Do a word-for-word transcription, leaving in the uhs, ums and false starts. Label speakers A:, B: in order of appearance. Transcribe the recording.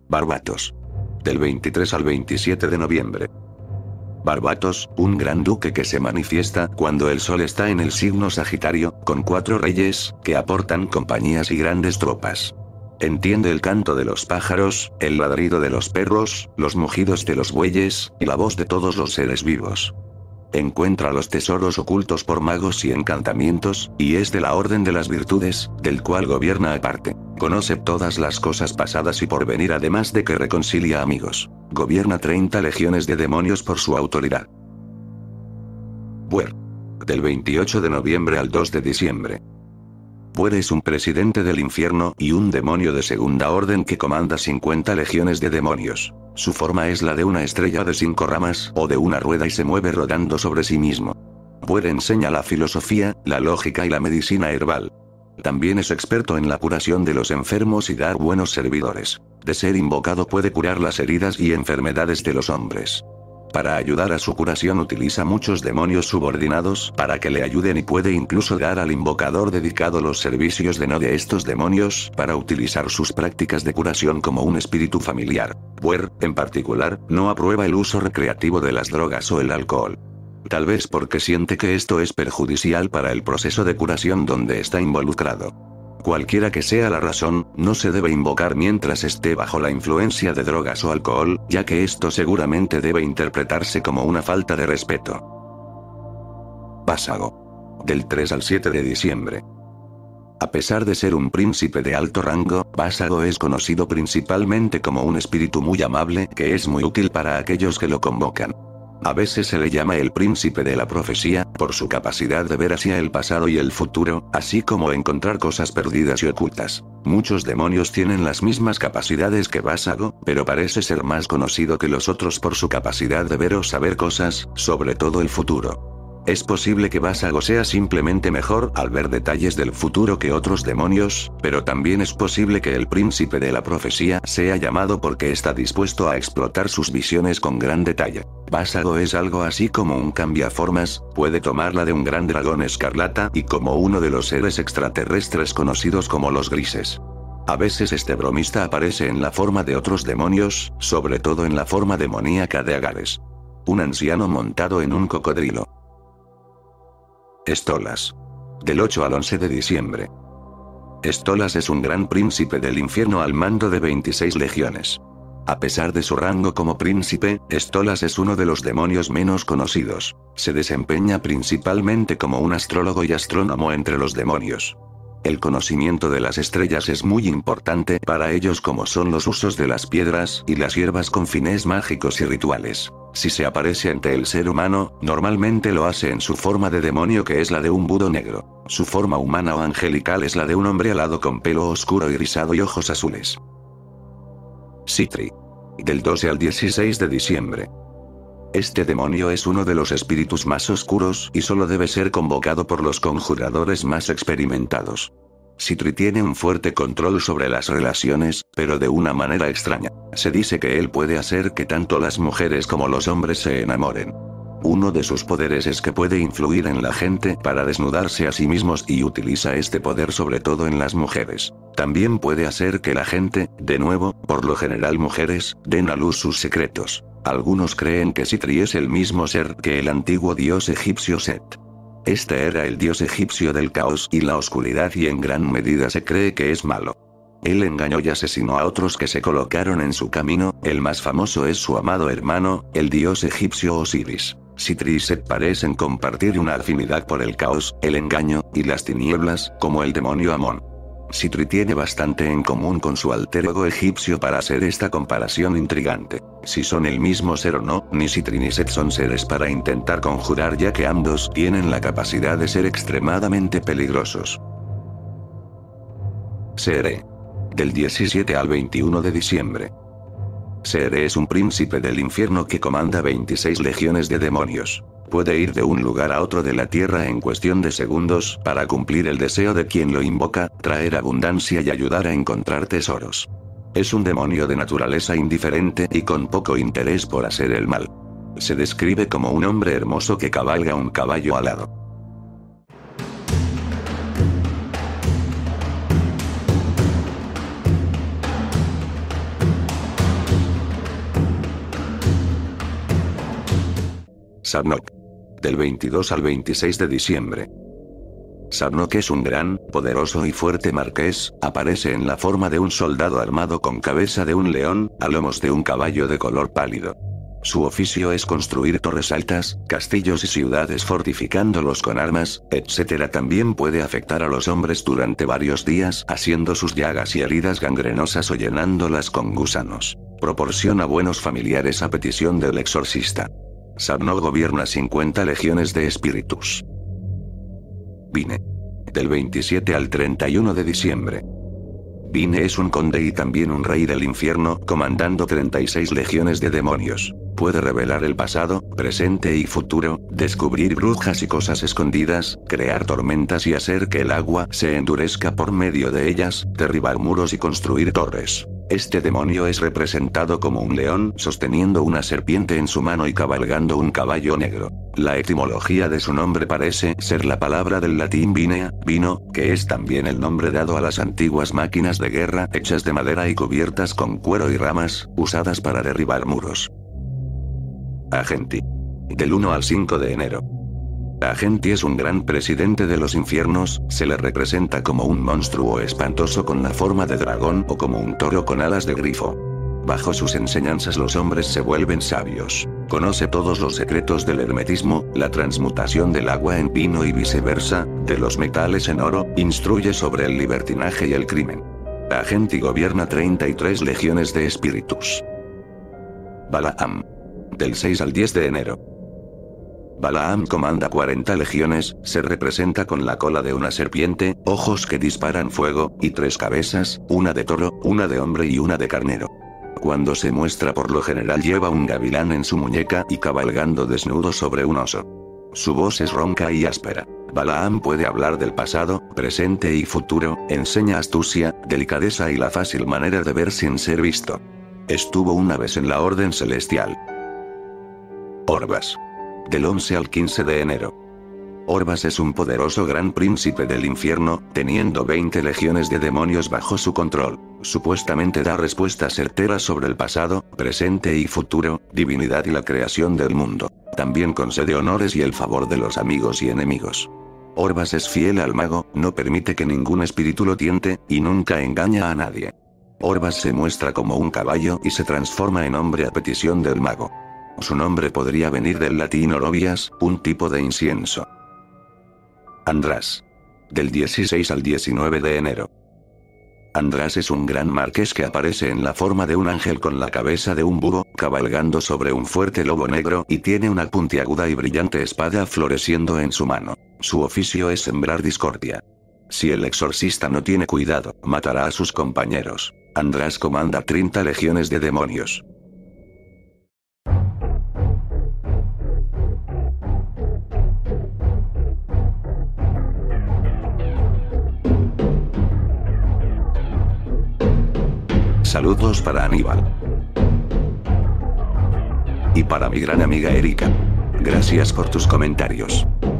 A: Barbatos. Del veintitrés al veintisiete de noviembre. Barbatos, un gran duque que se manifiesta cuando el sol está en el signo Sagitario, con cuatro reyes, que aportan compañías y grandes tropas. Entiende el canto de los pájaros, el ladrido de los perros, los mugidos de los bueyes, y la voz de todos los seres vivos. Encuentra los tesoros ocultos por magos y encantamientos, y es de la orden de las virtudes, del cual gobierna aparte. Conoce todas las cosas pasadas y por venir, además de que reconcilia amigos. Gobierna treinta legiones de demonios por su autoridad. Buer. Del veintiocho de noviembre al dos de diciembre. Buer es un presidente del infierno y un demonio de segunda orden que comanda cincuenta legiones de demonios. Su forma es la de una estrella de cinco ramas o de una rueda y se mueve rodando sobre sí mismo. Buer enseña la filosofía, la lógica y la medicina herbal. También es experto en la curación de los enfermos y dar buenos servidores. De ser invocado puede curar las heridas y enfermedades de los hombres. Para ayudar a su curación utiliza muchos demonios subordinados para que le ayuden y puede incluso dar al invocador dedicado los servicios de no de estos demonios para utilizar sus prácticas de curación como un espíritu familiar. Buer, en particular, no aprueba el uso recreativo de las drogas o el alcohol. Tal vez porque siente que esto es perjudicial para el proceso de curación donde está involucrado. Cualquiera que sea la razón, no se debe invocar mientras esté bajo la influencia de drogas o alcohol, ya que esto seguramente debe interpretarse como una falta de respeto. Vásago. Del tres al siete de diciembre. A pesar de ser un príncipe de alto rango, Vásago es conocido principalmente como un espíritu muy amable que es muy útil para aquellos que lo convocan. A veces se le llama el príncipe de la profecía, por su capacidad de ver hacia el pasado y el futuro, así como encontrar cosas perdidas y ocultas. Muchos demonios tienen las mismas capacidades que Vásago, pero parece ser más conocido que los otros por su capacidad de ver o saber cosas, sobre todo el futuro. Es posible que Vásago sea simplemente mejor al ver detalles del futuro que otros demonios, pero también es posible que el príncipe de la profecía sea llamado porque está dispuesto a explotar sus visiones con gran detalle. Vásago es algo así como un cambiaformas, puede tomarla de un gran dragón escarlata y como uno de los seres extraterrestres conocidos como los grises. A veces este bromista aparece en la forma de otros demonios, sobre todo en la forma demoníaca de Agares. Un anciano montado en un cocodrilo. Estolas. Del ocho al once de diciembre. Estolas es un gran príncipe del infierno al mando de veintiséis legiones. A pesar de su rango como príncipe, Estolas es uno de los demonios menos conocidos. Se desempeña principalmente como un astrólogo y astrónomo entre los demonios. El conocimiento de las estrellas es muy importante para ellos, como son los usos de las piedras y las hierbas con fines mágicos y rituales. Si se aparece ante el ser humano, normalmente lo hace en su forma de demonio, que es la de un Budo negro. Su forma humana o angelical es la de un hombre alado con pelo oscuro y rizado y ojos azules. Sitri. Del doce al dieciséis de diciembre. Este demonio es uno de los espíritus más oscuros y solo debe ser convocado por los conjuradores más experimentados. Sitri tiene un fuerte control sobre las relaciones, pero de una manera extraña. Se dice que él puede hacer que tanto las mujeres como los hombres se enamoren. Uno de sus poderes es que puede influir en la gente para desnudarse a sí mismos y utiliza este poder sobre todo en las mujeres. También puede hacer que la gente, de nuevo, por lo general mujeres, den a luz sus secretos. Algunos creen que Sitri es el mismo ser que el antiguo dios egipcio Set. Este era el dios egipcio del caos y la oscuridad y en gran medida se cree que es malo. Él engañó y asesinó a otros que se colocaron en su camino, el más famoso es su amado hermano, el dios egipcio Osiris. Sitri y Set parecen compartir una afinidad por el caos, el engaño, y las tinieblas, como el demonio Amón. Sitri tiene bastante en común con su alter ego egipcio para hacer esta comparación intrigante. Si son el mismo ser o no, ni Sitri ni Set son seres para intentar conjurar, ya que ambos tienen la capacidad de ser extremadamente peligrosos. Seere. Del diecisiete al veintiuno de diciembre. Seere es un príncipe del infierno que comanda veintiséis legiones de demonios. Puede ir de un lugar a otro de la tierra en cuestión de segundos para cumplir el deseo de quien lo invoca, traer abundancia y ayudar a encontrar tesoros. Es un demonio de naturaleza indiferente y con poco interés por hacer el mal. Se describe como un hombre hermoso que cabalga un caballo alado. Sarnok. Del veintidós al veintiséis de diciembre. Sarnok es un gran, poderoso y fuerte marqués, aparece en la forma de un soldado armado con cabeza de un león, a lomos de un caballo de color pálido. Su oficio es construir torres altas, castillos y ciudades fortificándolos con armas, etcétera. También puede afectar a los hombres durante varios días haciendo sus llagas y heridas gangrenosas o llenándolas con gusanos. Proporciona buenos familiares a petición del exorcista. Sarnok gobierna cincuenta legiones de espíritus. Vine. Del veintisiete al treinta y uno de diciembre. Vine es un conde y también un rey del infierno, comandando treinta y seis legiones de demonios. Puede revelar el pasado, presente y futuro, descubrir brujas y cosas escondidas, crear tormentas y hacer que el agua se endurezca por medio de ellas, derribar muros y construir torres. Este demonio es representado como un león sosteniendo una serpiente en su mano y cabalgando un caballo negro. La etimología de su nombre parece ser la palabra del latín vinea, vino, que es también el nombre dado a las antiguas máquinas de guerra hechas de madera y cubiertas con cuero y ramas, usadas para derribar muros. Agenti. Del uno al cinco de enero. Agenti es un gran presidente de los infiernos, se le representa como un monstruo espantoso con la forma de dragón o como un toro con alas de grifo. Bajo sus enseñanzas los hombres se vuelven sabios. Conoce todos los secretos del hermetismo, la transmutación del agua en vino y viceversa, de los metales en oro, instruye sobre el libertinaje y el crimen. Agenti gobierna treinta y tres legiones de espíritus. Balaam. Del seis al diez de enero. Balaam comanda cuarenta legiones, se representa con la cola de una serpiente, ojos que disparan fuego, y tres cabezas, una de toro, una de hombre y una de carnero. Cuando se muestra por lo general lleva un gavilán en su muñeca y cabalgando desnudo sobre un oso. Su voz es ronca y áspera. Balaam puede hablar del pasado, presente y futuro, enseña astucia, delicadeza y la fácil manera de ver sin ser visto. Estuvo una vez en la Orden Celestial. Orbas. Del once al quince de enero. Orbas es un poderoso gran príncipe del infierno, teniendo veinte legiones de demonios bajo su control. Supuestamente da respuestas certeras sobre el pasado, presente y futuro, divinidad y la creación del mundo. También concede honores y el favor de los amigos y enemigos. Orbas es fiel al mago, no permite que ningún espíritu lo tiente, y nunca engaña a nadie. Orbas se muestra como un caballo y se transforma en hombre a petición del mago. Su nombre podría venir del latín orobias, un tipo de incienso. András. Del dieciséis al diecinueve de enero. András es un gran marqués que aparece en la forma de un ángel con la cabeza de un búho, cabalgando sobre un fuerte lobo negro y tiene una puntiaguda y brillante espada floreciendo en su mano. Su oficio es sembrar discordia. Si el exorcista no tiene cuidado, matará a sus compañeros. András comanda treinta legiones de demonios. Saludos para Aníbal. Y para mi gran amiga Erika. Gracias por tus comentarios.